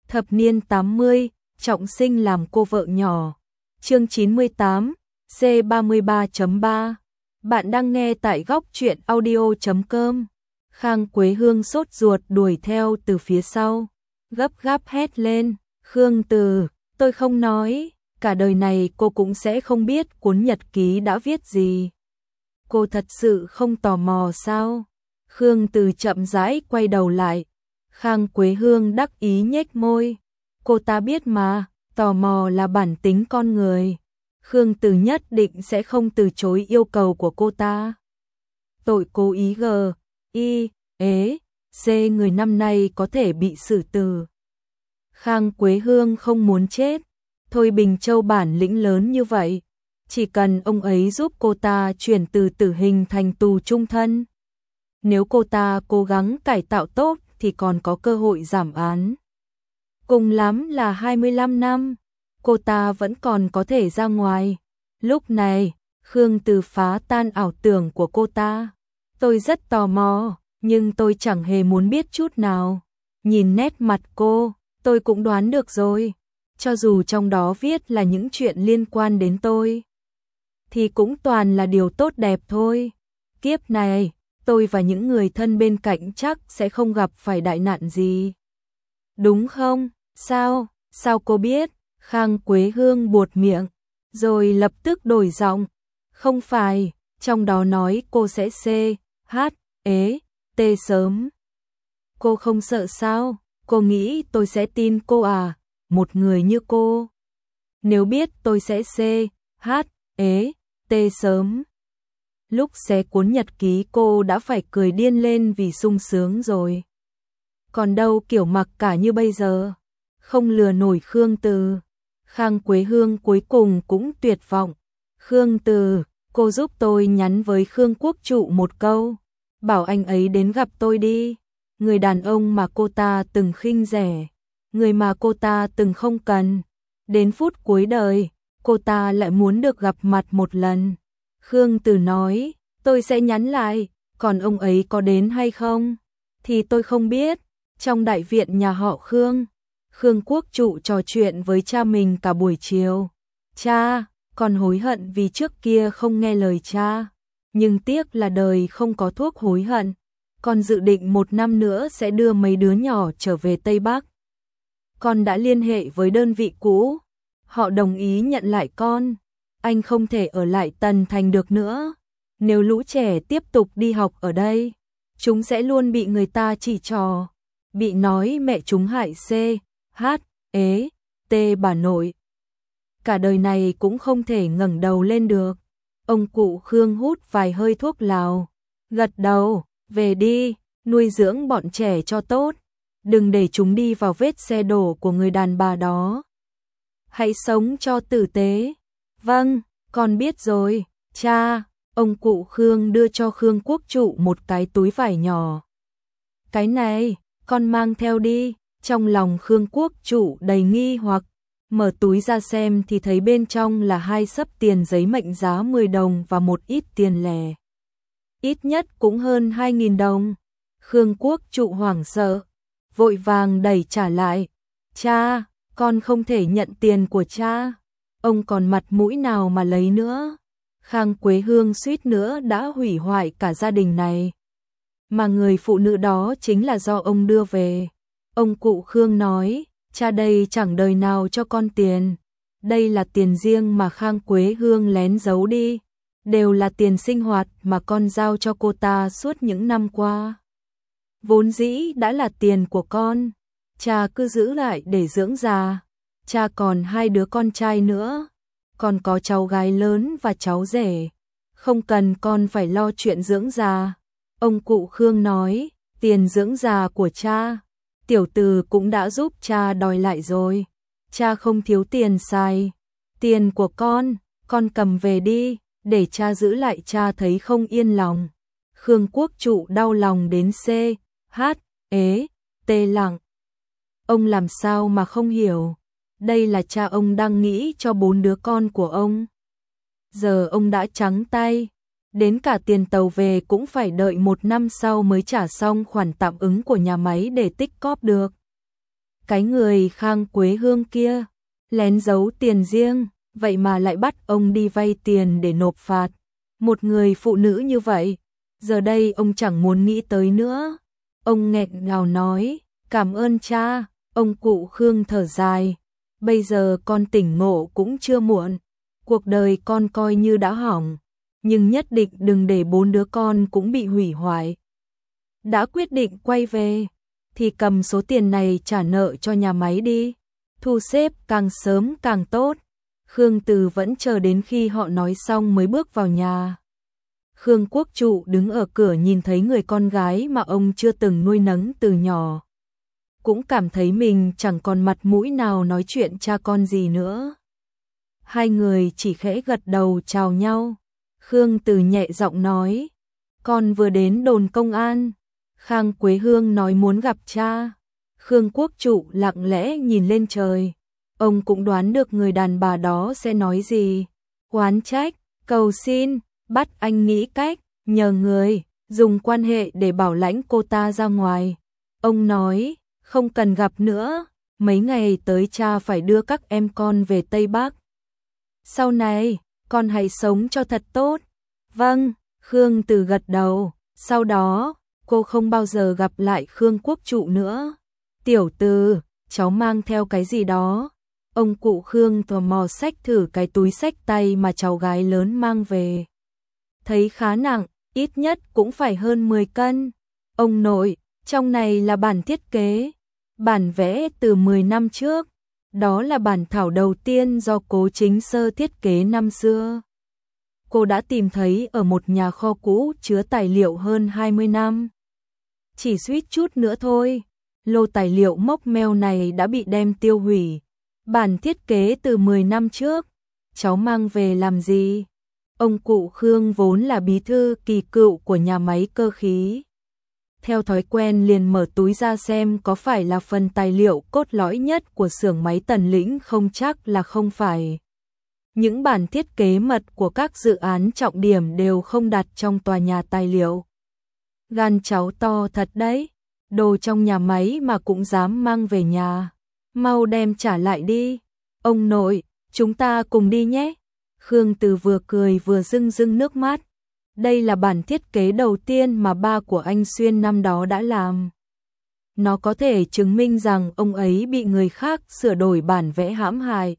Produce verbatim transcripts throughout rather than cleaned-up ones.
Thập niên tám mươi, trọng sinh làm cô vợ nhỏ. Chương chín mươi tám, C ba mươi ba chấm ba. Bạn đang nghe tại góc truyện audio chấm com. Khang Quế Hương sốt ruột đuổi theo từ phía sau, gấp gáp hét lên, "Khương Từ, tôi không nói, cả đời này cô cũng sẽ không biết cuốn nhật ký đã viết gì. Cô thật sự không tò mò sao?" Khương Từ chậm rãi quay đầu lại. Khang Quế Hương đắc ý nhếch môi. Cô ta biết mà, tò mò là bản tính con người. Khương Từ nhất định sẽ không từ chối yêu cầu của cô ta. Tội cố ý g, y, ế, c người năm nay có thể bị xử tử. Khang Quế Hương không muốn chết. Thôi Bình Châu bản lĩnh lớn như vậy, chỉ cần ông ấy giúp cô ta chuyển từ tử hình thành tù chung thân. Nếu cô ta cố gắng cải tạo tốt thì còn có cơ hội giảm án. Cùng lắm là hai mươi lăm năm, cô ta vẫn còn có thể ra ngoài. Lúc này, Khương Từ phá tan ảo tưởng của cô ta. Tôi rất tò mò, nhưng tôi chẳng hề muốn biết chút nào. Nhìn nét mặt cô, tôi cũng đoán được rồi. Cho dù trong đó viết là những chuyện liên quan đến tôi, thì cũng toàn là điều tốt đẹp thôi. Kiếp này, tôi và những người thân bên cạnh chắc sẽ không gặp phải đại nạn gì. Đúng không? Sao? Sao cô biết? Khang Quế Hương buột miệng, rồi lập tức đổi giọng. Không phải, trong đó nói cô sẽ C, H, ế, T sớm. Cô không sợ sao? Cô nghĩ tôi sẽ tin cô à? Một người như cô, nếu biết tôi sẽ C, H, ế, T sớm, lúc xé cuốn nhật ký cô đã phải cười điên lên vì sung sướng rồi. Còn đâu kiểu mặc cả như bây giờ, không lừa nổi Khương Từ. Khang Quế Hương cuối cùng cũng tuyệt vọng. Khương Từ, cô giúp tôi nhắn với Khương Quốc Trụ một câu, bảo anh ấy đến gặp tôi đi. Người đàn ông mà cô ta từng khinh rẻ, người mà cô ta từng không cần. Đến phút cuối đời, cô ta lại muốn được gặp mặt một lần. Khương Từ nói, tôi sẽ nhắn lại, còn ông ấy có đến hay không thì tôi không biết. Trong đại viện nhà họ Khương, Khương Quốc Trụ trò chuyện với cha mình cả buổi chiều. Cha, con hối hận vì trước kia không nghe lời cha, nhưng tiếc là đời không có thuốc hối hận. Con dự định một năm nữa sẽ đưa mấy đứa nhỏ trở về Tây Bắc. Con đã liên hệ với đơn vị cũ, họ đồng ý nhận lại con. Anh không thể ở lại Tần Thành được nữa. Nếu lũ trẻ tiếp tục đi học ở đây, chúng sẽ luôn bị người ta chỉ trò, bị nói mẹ chúng hại C, H, ế, T bà nội. Cả đời này cũng không thể ngẩng đầu lên được. Ông cụ Khương hút vài hơi thuốc lào, gật đầu, về đi, nuôi dưỡng bọn trẻ cho tốt. Đừng để chúng đi vào vết xe đổ của người đàn bà đó. Hãy sống cho tử tế. Vâng, con biết rồi, cha. Ông cụ Khương đưa cho Khương Quốc Trụ một cái túi vải nhỏ. Cái này, con mang theo đi. Trong lòng Khương Quốc Trụ đầy nghi hoặc, mở túi ra xem thì thấy bên trong là hai xấp tiền giấy mệnh giá mười đồng và một ít tiền lẻ. Ít nhất cũng hơn hai nghìn đồng. Khương Quốc Trụ hoảng sợ, vội vàng đẩy trả lại. Cha, con không thể nhận tiền của cha. Ông còn mặt mũi nào mà lấy nữa. Khang Quế Hương suýt nữa đã hủy hoại cả gia đình này. Mà người phụ nữ đó chính là do ông đưa về. Ông cụ Khương nói, cha đây chẳng đời nào cho con tiền. Đây là tiền riêng mà Khang Quế Hương lén giấu đi. Đều là tiền sinh hoạt mà con giao cho cô ta suốt những năm qua. Vốn dĩ đã là tiền của con, cha cứ giữ lại để dưỡng già. Cha còn hai đứa con trai nữa, còn có cháu gái lớn và cháu rể, không cần con phải lo chuyện dưỡng già. Ông cụ Khương nói, tiền dưỡng già của cha, tiểu Từ cũng đã giúp cha đòi lại rồi. Cha không thiếu tiền xài. Tiền của con, con cầm về đi, để cha giữ lại, cha thấy không yên lòng. Khương Quốc Trụ đau lòng đến C, H, ế, T lặng. Ông làm sao mà không hiểu. Đây là cha ông đang nghĩ cho bốn đứa con của ông. Giờ ông đã trắng tay, đến cả tiền tàu về cũng phải đợi một năm sau mới trả xong khoản tạm ứng của nhà máy để tích cóp được. cái người Khang Quế Hương kia, lén giấu tiền riêng, vậy mà lại bắt ông đi vay tiền để nộp phạt. Một người phụ nữ như vậy, giờ đây ông chẳng muốn nghĩ tới nữa. Ông nghẹn ngào nói, cảm ơn cha. Ông cụ Khương thở dài, bây giờ con tỉnh ngộ cũng chưa muộn. Cuộc đời con coi như đã hỏng, nhưng nhất định đừng để bốn đứa con cũng bị hủy hoại. Đã quyết định quay về, thì cầm số tiền này trả nợ cho nhà máy đi. Thu xếp càng sớm càng tốt. Khương Từ vẫn chờ đến khi họ nói xong mới bước vào nhà. Khương Quốc Trụ đứng ở cửa nhìn thấy người con gái mà ông chưa từng nuôi nấng từ nhỏ. Cũng cảm thấy mình chẳng còn mặt mũi nào nói chuyện cha con gì nữa. Hai người chỉ khẽ gật đầu chào nhau. Khương Từ nhẹ giọng nói, con vừa đến đồn công an. Khang Quế Hương nói muốn gặp cha. Khương Quốc Trụ lặng lẽ nhìn lên trời. Ông cũng đoán được người đàn bà đó sẽ nói gì. Oán trách, cầu xin, bắt anh nghĩ cách, nhờ người, dùng quan hệ để bảo lãnh cô ta ra ngoài. Ông nói, không cần gặp nữa, mấy ngày tới cha phải đưa các em con về Tây Bắc. Sau này, con hãy sống cho thật tốt. Vâng, Khương Từ gật đầu, sau đó, cô không bao giờ gặp lại Khương Quốc Trụ nữa. Tiểu Từ, cháu mang theo cái gì đó. Ông cụ Khương tò mò xách thử cái túi xách tay mà cháu gái lớn mang về. Thấy khá nặng, ít nhất cũng phải hơn mười cân. Ông nội, trong này là bản thiết kế, bản vẽ từ mười năm trước. Đó là bản thảo đầu tiên do Cố Chính Sơ thiết kế năm xưa. Cô đã tìm thấy ở một nhà kho cũ chứa tài liệu hơn hai mươi năm. Chỉ suýt chút nữa thôi, lô tài liệu mốc meo này đã bị đem tiêu hủy. Bản thiết kế từ mười năm trước, cháu mang về làm gì? Ông cụ Khương vốn là bí thư kỳ cựu của nhà máy cơ khí. Theo thói quen liền mở túi ra xem có phải là phần tài liệu cốt lõi nhất của xưởng máy Tần Lĩnh không, chắc là không phải. Những bản thiết kế mật của các dự án trọng điểm đều không đặt trong tòa nhà tài liệu. Gan cháu to thật đấy, đồ trong nhà máy mà cũng dám mang về nhà. Mau đem trả lại đi. Ông nội, chúng ta cùng đi nhé. Khương Từ vừa cười vừa rưng rưng nước mắt. Đây là bản thiết kế đầu tiên mà ba của anh Xuyên năm đó đã làm. Nó có thể chứng minh rằng ông ấy bị người khác sửa đổi bản vẽ hãm hại.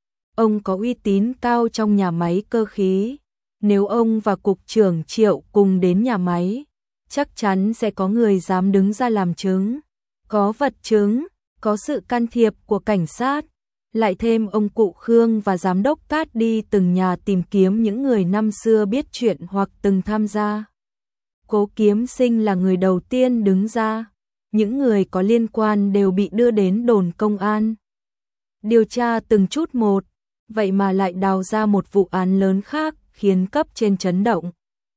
Ông có uy tín cao trong nhà máy cơ khí. Nếu ông và cục trưởng Triệu cùng đến nhà máy, chắc chắn sẽ có người dám đứng ra làm chứng. Có vật chứng, có sự can thiệp của cảnh sát. Lại thêm ông cụ Khương và giám đốc Cát đi từng nhà tìm kiếm những người năm xưa biết chuyện hoặc từng tham gia. Cố Kiếm Sinh là người đầu tiên đứng ra. Những người có liên quan đều bị đưa đến đồn công an. Điều tra từng chút một, vậy mà lại đào ra một vụ án lớn khác khiến cấp trên chấn động.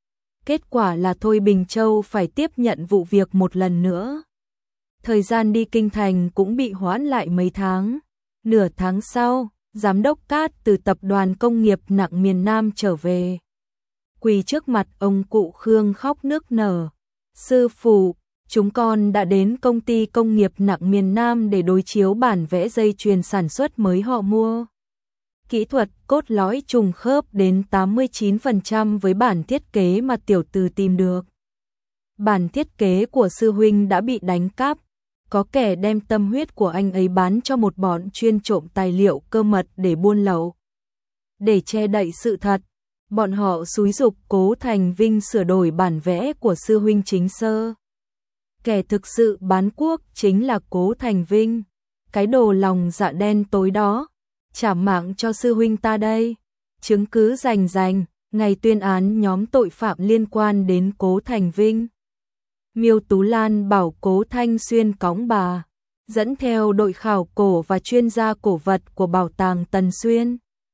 Kết quả là Thôi Bình Châu phải tiếp nhận vụ việc một lần nữa. Thời gian đi kinh thành cũng bị hoãn lại mấy tháng. Nửa tháng sau, giám đốc Cát từ tập đoàn công nghiệp nặng miền Nam trở về. Quỳ trước mặt ông cụ Khương khóc nức nở. Sư phụ, chúng con đã đến công ty công nghiệp nặng miền Nam để đối chiếu bản vẽ dây chuyền sản xuất mới họ mua. Kỹ thuật cốt lõi trùng khớp đến tám mươi chín phần trăm với bản thiết kế mà tiểu từ tìm được. Bản thiết kế của sư huynh đã bị đánh cắp. Có kẻ đem tâm huyết của anh ấy bán cho một bọn chuyên trộm tài liệu cơ mật để buôn lậu. Để che đậy sự thật, bọn họ xúi giục Cố Thành Vinh sửa đổi bản vẽ của sư huynh Chính Sơ. Kẻ thực sự bán cuốc chính là Cố Thành Vinh. Cái đồ lòng dạ đen tối đó, trả mạng cho sư huynh ta đây. Chứng cứ rành rành, ngày tuyên án nhóm tội phạm liên quan đến Cố Thành Vinh. Miêu Tú Lan bảo Cố Thanh Xuyên cõng bà, dẫn theo đội khảo cổ và chuyên gia cổ vật của bảo tàng Tần Xuyên.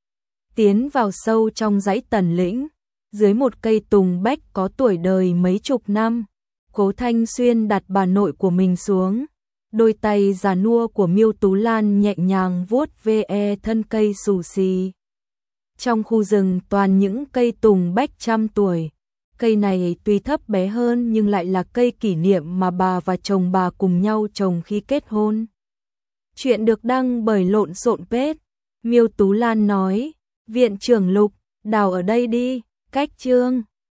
Tiến vào sâu trong dãy Tần Lĩnh, dưới một cây tùng bách có tuổi đời mấy chục năm, Cố Thanh Xuyên đặt bà nội của mình xuống. Đôi tay già nua của Miêu Tú Lan nhẹ nhàng vuốt ve thân cây xù xì. Trong khu rừng toàn những cây tùng bách trăm tuổi. Cây này tuy thấp bé hơn nhưng lại là cây kỷ niệm mà bà và chồng bà cùng nhau trồng khi kết hôn. Chuyện được đăng bởi Lộn Xộn Page. Miêu Tú Lan nói, Viện trưởng Lục, đào ở đây đi, cách chương.